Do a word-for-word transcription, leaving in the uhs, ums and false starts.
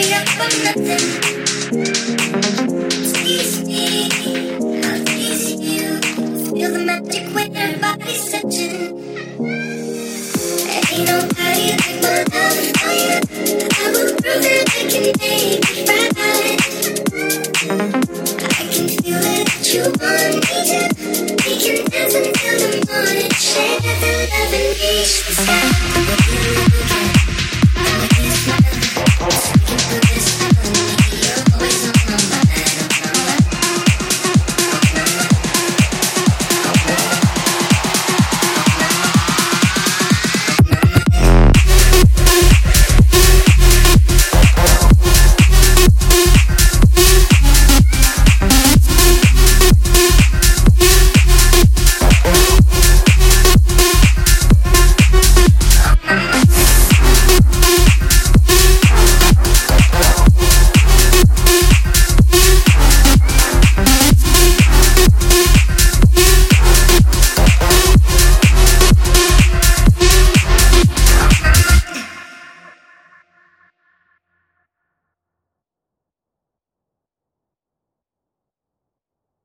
up from nothing. Tease me, I'll tease you. Feel the magic when your body's touching. Ain't nobody like my love for you. I will prove that I can make